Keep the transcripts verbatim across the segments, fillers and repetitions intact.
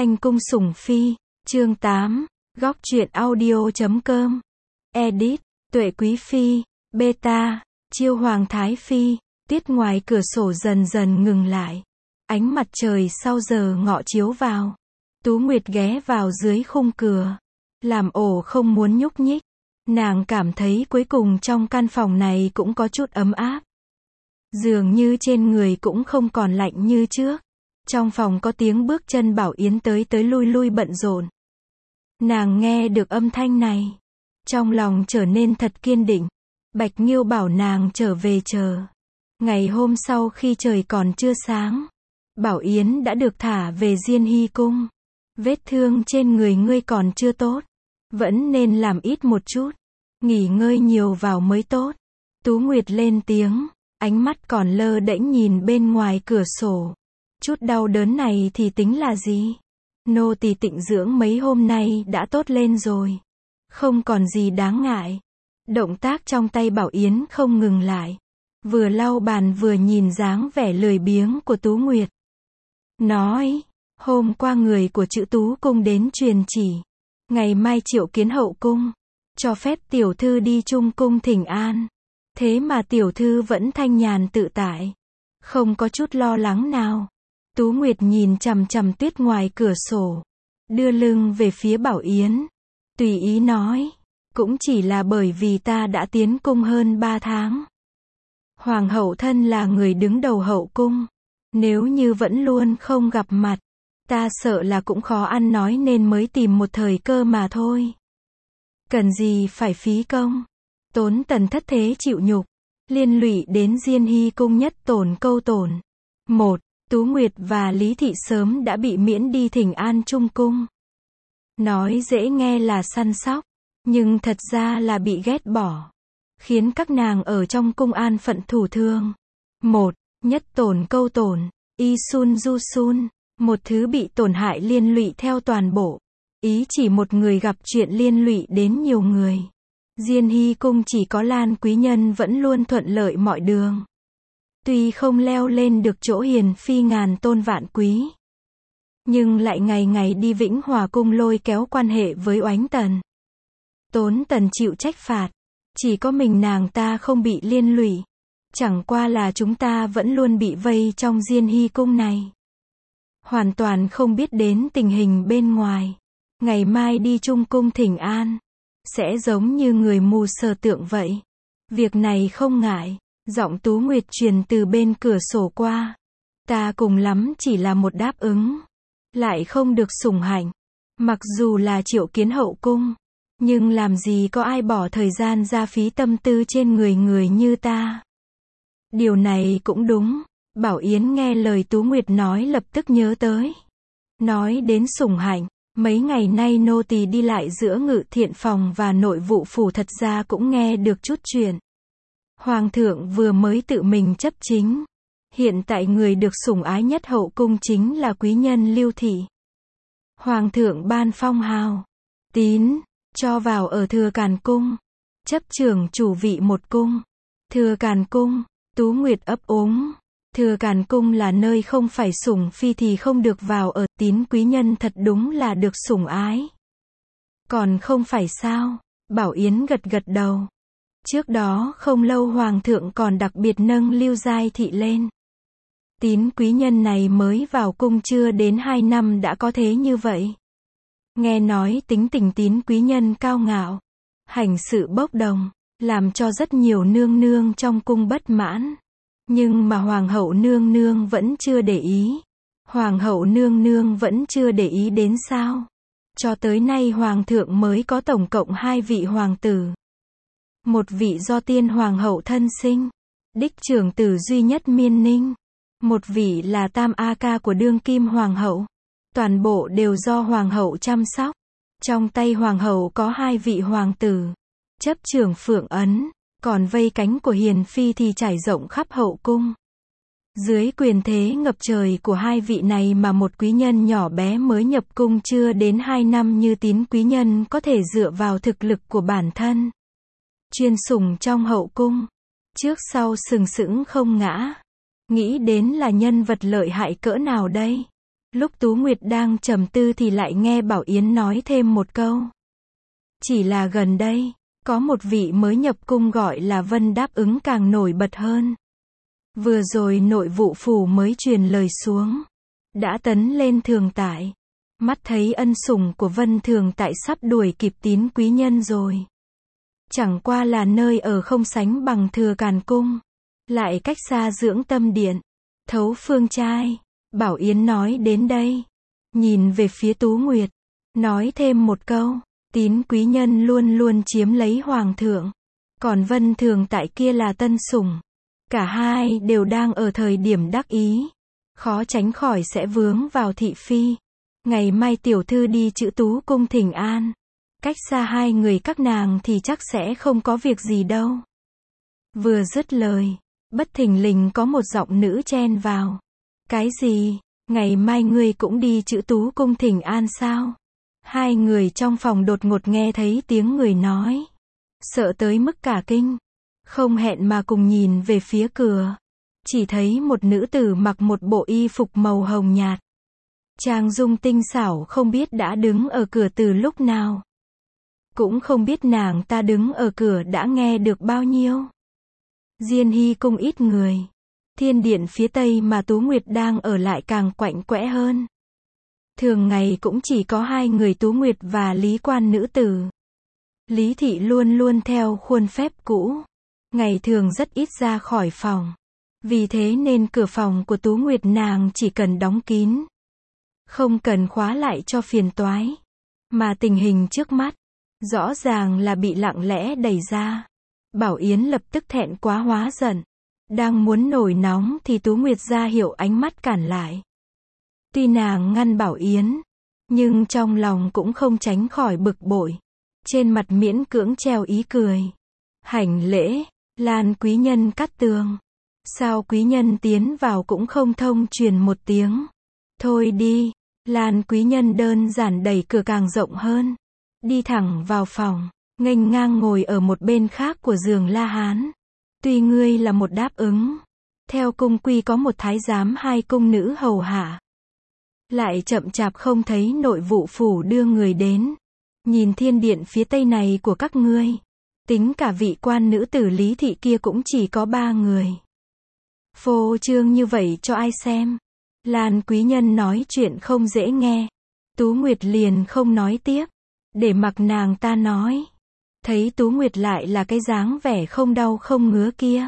Thanh cung sủng phi, chương tám, góc truyện audio chấm com, edit, Tuệ Quý Phi, beta, chiêu Hoàng Thái Phi, tuyết ngoài cửa sổ dần dần ngừng lại. Ánh mặt trời sau giờ ngọ chiếu vào. Tú Nguyệt ghé vào dưới khung cửa. Làm ổ không muốn nhúc nhích. Nàng cảm thấy cuối cùng trong căn phòng này cũng có chút ấm áp. Dường như trên người cũng không còn lạnh như trước. Trong phòng có tiếng bước chân Bảo Yến tới tới lui lui bận rộn. Nàng nghe được âm thanh này. Trong lòng trở nên thật kiên định. Bạch Nghiêu bảo nàng trở về chờ. Ngày hôm sau khi trời còn chưa sáng, Bảo Yến đã được thả về Diên Hy cung. Vết thương trên người ngươi còn chưa tốt. Vẫn nên làm ít một chút. Nghỉ ngơi nhiều vào mới tốt. Tú Nguyệt lên tiếng. Ánh mắt còn lơ đễnh nhìn bên ngoài cửa sổ. Chút đau đớn này thì tính là gì? Nô tỳ tịnh dưỡng mấy hôm nay đã tốt lên rồi. Không còn gì đáng ngại. Động tác trong tay Bảo Yến không ngừng lại. Vừa lau bàn vừa nhìn dáng vẻ lười biếng của Tú Nguyệt. Nói, hôm qua người của Chữ Tú cung đến truyền chỉ. Ngày mai triệu kiến hậu cung. Cho phép tiểu thư đi chung cung thỉnh an. Thế mà tiểu thư vẫn thanh nhàn tự tại. Không có chút lo lắng nào. Tú Nguyệt nhìn chằm chằm tuyết ngoài cửa sổ. Đưa lưng về phía Bảo Yến. Tùy ý nói. Cũng chỉ là bởi vì ta đã tiến cung hơn ba tháng. Hoàng hậu thân là người đứng đầu hậu cung. Nếu như vẫn luôn không gặp mặt, ta sợ là cũng khó ăn nói nên mới tìm một thời cơ mà thôi. Cần gì phải phí công. Tốn tần thất thế chịu nhục. Liên lụy đến Diên Hy cung nhất tổn câu tổn. Một, Tú Nguyệt và Lý Thị sớm đã bị miễn đi thỉnh an trung cung. Nói dễ nghe là săn sóc, nhưng thật ra là bị ghét bỏ. Khiến các nàng ở trong cung an phận thủ thương. Một, nhất tổn câu tổn, y sun du sun, một thứ bị tổn hại liên lụy theo toàn bộ. Ý chỉ một người gặp chuyện liên lụy đến nhiều người. Diên Hy cung chỉ có Lan quý nhân vẫn luôn thuận lợi mọi đường. Tuy không leo lên được chỗ hiền phi ngàn tôn vạn quý, nhưng lại ngày ngày đi Vĩnh Hòa cung lôi kéo quan hệ với Oánh Tần. Tốn Tần chịu trách phạt. Chỉ có mình nàng ta không bị liên lụy. Chẳng qua là chúng ta vẫn luôn bị vây trong Diên Hy cung này. Hoàn toàn không biết đến tình hình bên ngoài. Ngày mai đi chung cung thỉnh an. Sẽ giống như người mù sờ tượng vậy. Việc này không ngại. Giọng Tú Nguyệt truyền từ bên cửa sổ qua. Ta cùng lắm chỉ là một đáp ứng. Lại không được sủng hạnh. Mặc dù là triệu kiến hậu cung. Nhưng làm gì có ai bỏ thời gian ra phí tâm tư trên người người như ta. Điều này cũng đúng. Bảo Yến nghe lời Tú Nguyệt nói lập tức nhớ tới. Nói đến sủng hạnh. Mấy ngày nay nô tỳ đi lại giữa ngự thiện phòng và nội vụ phủ thật ra cũng nghe được chút chuyện. Hoàng thượng vừa mới tự mình chấp chính. Hiện tại người được sủng ái nhất hậu cung chính là quý nhân Lưu Thị. Hoàng thượng ban phong hào. Tín. Cho vào ở Thừa Càn cung. Chấp trưởng chủ vị một cung. Thừa Càn cung. Tú Nguyệt ấp úng. Thừa Càn cung là nơi không phải sủng phi thì không được vào ở. Tín quý nhân thật đúng là được sủng ái. Còn không phải sao? Bảo Yến gật gật đầu. Trước đó không lâu hoàng thượng còn đặc biệt nâng Lưu Giai Thị lên. Tín quý nhân này mới vào cung chưa đến hai năm đã có thế như vậy. Nghe nói tính tình Tín quý nhân cao ngạo, hành sự bốc đồng, làm cho rất nhiều nương nương trong cung bất mãn. Nhưng mà hoàng hậu nương nương vẫn chưa để ý. Hoàng hậu nương nương vẫn chưa để ý đến sao? Cho tới nay hoàng thượng mới có tổng cộng hai vị hoàng tử. Một vị do tiên hoàng hậu thân sinh, đích trưởng tử duy nhất Miên Ninh. Một vị là tam a ca của đương kim hoàng hậu. Toàn bộ đều do hoàng hậu chăm sóc. Trong tay hoàng hậu có hai vị hoàng tử. Chấp trưởng phượng ấn. Còn vây cánh của hiền phi thì trải rộng khắp hậu cung. Dưới quyền thế ngập trời của hai vị này mà một quý nhân nhỏ bé mới nhập cung chưa đến hai năm như Tín quý nhân có thể dựa vào thực lực của bản thân. Chuyên sủng trong hậu cung. Trước sau sừng sững không ngã. Nghĩ đến là nhân vật lợi hại cỡ nào đây? Lúc Tú Nguyệt đang trầm tư thì lại nghe Bảo Yến nói thêm một câu. Chỉ là gần đây, có một vị mới nhập cung gọi là Vân đáp ứng càng nổi bật hơn. Vừa rồi nội vụ phủ mới truyền lời xuống. Đã tấn lên thường tại. Mắt thấy ân sủng của Vân thường tại sắp đuổi kịp Tín quý nhân rồi. Chẳng qua là nơi ở không sánh bằng Thừa Càn cung. Lại cách xa Dưỡng Tâm điện. Thấu Phương trai. Bảo Yến nói đến đây. Nhìn về phía Tú Nguyệt. Nói thêm một câu. Tín quý nhân luôn luôn chiếm lấy hoàng thượng. Còn Vân thường tại kia là tân sủng. Cả hai đều đang ở thời điểm đắc ý. Khó tránh khỏi sẽ vướng vào thị phi. Ngày mai tiểu thư đi chữ Tú cung thỉnh an. Cách xa hai người các nàng thì chắc sẽ không có việc gì đâu. Vừa dứt lời, bất thình lình có một giọng nữ chen vào. Cái gì? Ngày mai ngươi cũng đi chữ Tú cung thỉnh an sao? Hai người trong phòng đột ngột nghe thấy tiếng người nói. Sợ tới mức cả kinh. Không hẹn mà cùng nhìn về phía cửa. Chỉ thấy một nữ tử mặc một bộ y phục màu hồng nhạt. Trang dung tinh xảo không biết đã đứng ở cửa từ lúc nào. Cũng không biết nàng ta đứng ở cửa đã nghe được bao nhiêu. Diên Hy cung ít người. Thiên điện phía tây mà Tú Nguyệt đang ở lại càng quạnh quẽ hơn. Thường ngày cũng chỉ có hai người Tú Nguyệt và Lý Quan nữ tử. Lý thị luôn luôn theo khuôn phép cũ. Ngày thường rất ít ra khỏi phòng. Vì thế nên cửa phòng của Tú Nguyệt nàng chỉ cần đóng kín. Không cần khóa lại cho phiền toái. Mà tình hình trước mắt, rõ ràng là bị lặng lẽ đẩy ra. Bảo Yến lập tức thẹn quá hóa giận. Đang muốn nổi nóng thì Tú Nguyệt ra hiệu ánh mắt cản lại. Tuy nàng ngăn Bảo Yến, nhưng trong lòng cũng không tránh khỏi bực bội. Trên mặt miễn cưỡng treo ý cười. Hành lễ, Lan quý nhân cắt tường. Sao quý nhân tiến vào cũng không thông truyền một tiếng. Thôi đi, Lan quý nhân đơn giản đẩy cửa càng rộng hơn. Đi thẳng vào phòng, nghênh ngang ngồi ở một bên khác của giường La Hán. Tuy ngươi là một đáp ứng. Theo cung quy có một thái giám hai cung nữ hầu hạ. Lại chậm chạp không thấy nội vụ phủ đưa người đến. Nhìn thiên điện phía tây này của các ngươi. Tính cả vị quan nữ tử Lý thị kia cũng chỉ có ba người. Phô trương như vậy cho ai xem. Lan quý nhân nói chuyện không dễ nghe. Tú Nguyệt liền không nói tiếp. Để mặc nàng ta nói. Thấy Tú Nguyệt lại là cái dáng vẻ không đau không ngứa kia.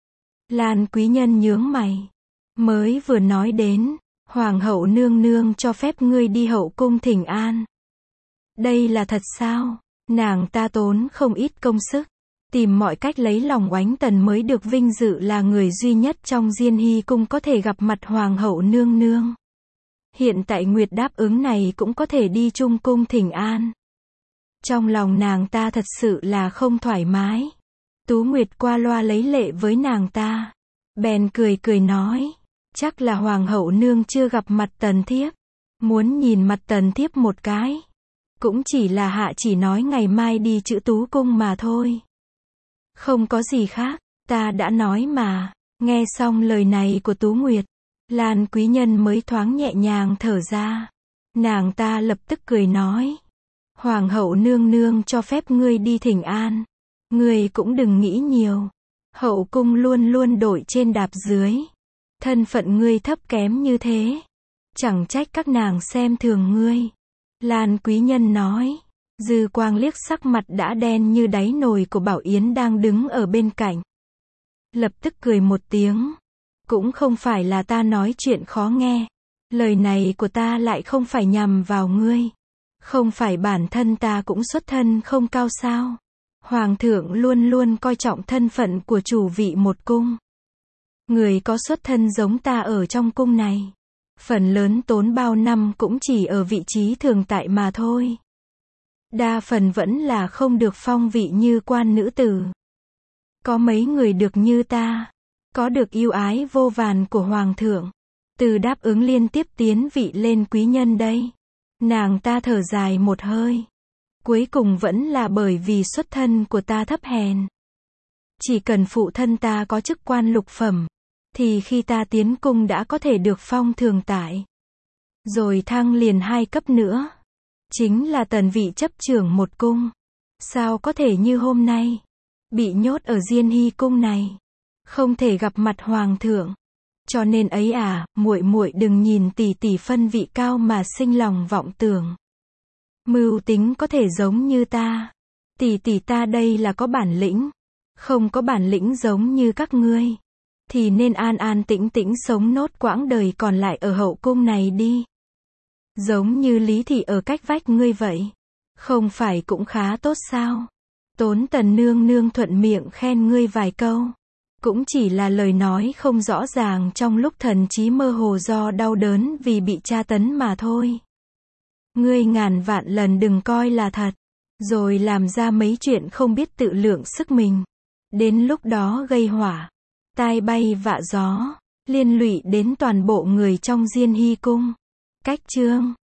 Lan quý nhân nhướng mày. Mới vừa nói đến. Hoàng hậu nương nương cho phép ngươi đi hậu cung thỉnh an. Đây là thật sao? Nàng ta tốn không ít công sức. Tìm mọi cách lấy lòng Oánh Tần mới được vinh dự là người duy nhất trong Diên Hy cung có thể gặp mặt Hoàng hậu nương nương. Hiện tại Nguyệt đáp ứng này cũng có thể đi chung cung thỉnh an. Trong lòng nàng ta thật sự là không thoải mái. Tú Nguyệt qua loa lấy lệ với nàng ta. Bèn cười cười nói. Chắc là Hoàng hậu nương chưa gặp mặt Tần thiếp. Muốn nhìn mặt Tần thiếp một cái. Cũng chỉ là hạ chỉ nói ngày mai đi chữ Tú cung mà thôi. Không có gì khác, ta đã nói mà. Nghe xong lời này của Tú Nguyệt, Lan quý nhân mới thoáng nhẹ nhàng thở ra. Nàng ta lập tức cười nói. Hoàng hậu nương nương cho phép ngươi đi thỉnh an. Ngươi cũng đừng nghĩ nhiều. Hậu cung luôn luôn đổi trên đạp dưới. Thân phận ngươi thấp kém như thế. Chẳng trách các nàng xem thường ngươi. Lan quý nhân nói. Dư quang liếc sắc mặt đã đen như đáy nồi của Bảo Yến đang đứng ở bên cạnh. Lập tức cười một tiếng. Cũng không phải là ta nói chuyện khó nghe. Lời này của ta lại không phải nhằm vào ngươi. Không phải bản thân ta cũng xuất thân không cao sao. Hoàng thượng luôn luôn coi trọng thân phận của chủ vị một cung. Người có xuất thân giống ta ở trong cung này. Phần lớn tốn bao năm cũng chỉ ở vị trí thường tại mà thôi. Đa phần vẫn là không được phong vị như quan nữ tử. Có mấy người được như ta. Có được yêu ái vô vàn của Hoàng thượng. Từ đáp ứng liên tiếp tiến vị lên quý nhân đây. Nàng ta thở dài một hơi. Cuối cùng vẫn là bởi vì xuất thân của ta thấp hèn. Chỉ cần phụ thân ta có chức quan lục phẩm. Thì khi ta tiến cung đã có thể được phong thường tại. Rồi thăng liền hai cấp nữa. Chính là tần vị chấp trưởng một cung. Sao có thể như hôm nay, bị nhốt ở Diên Hy cung này, không thể gặp mặt hoàng thượng. Cho nên ấy à, muội muội đừng nhìn tỷ tỷ phân vị cao mà sinh lòng vọng tưởng. Mưu tính có thể giống như ta. Tỷ tỷ ta đây là có bản lĩnh. Không có bản lĩnh giống như các ngươi, thì nên an an tĩnh tĩnh sống nốt quãng đời còn lại ở hậu cung này đi. Giống như Lý thị ở cách vách ngươi vậy. Không phải cũng khá tốt sao? Tốn Tần nương nương thuận miệng khen ngươi vài câu. Cũng chỉ là lời nói không rõ ràng trong lúc thần trí mơ hồ do đau đớn vì bị tra tấn mà thôi. Ngươi ngàn vạn lần đừng coi là thật, rồi làm ra mấy chuyện không biết tự lượng sức mình. Đến lúc đó gây hỏa, tai bay vạ gió, liên lụy đến toàn bộ người trong Diên Hy cung. Cách chương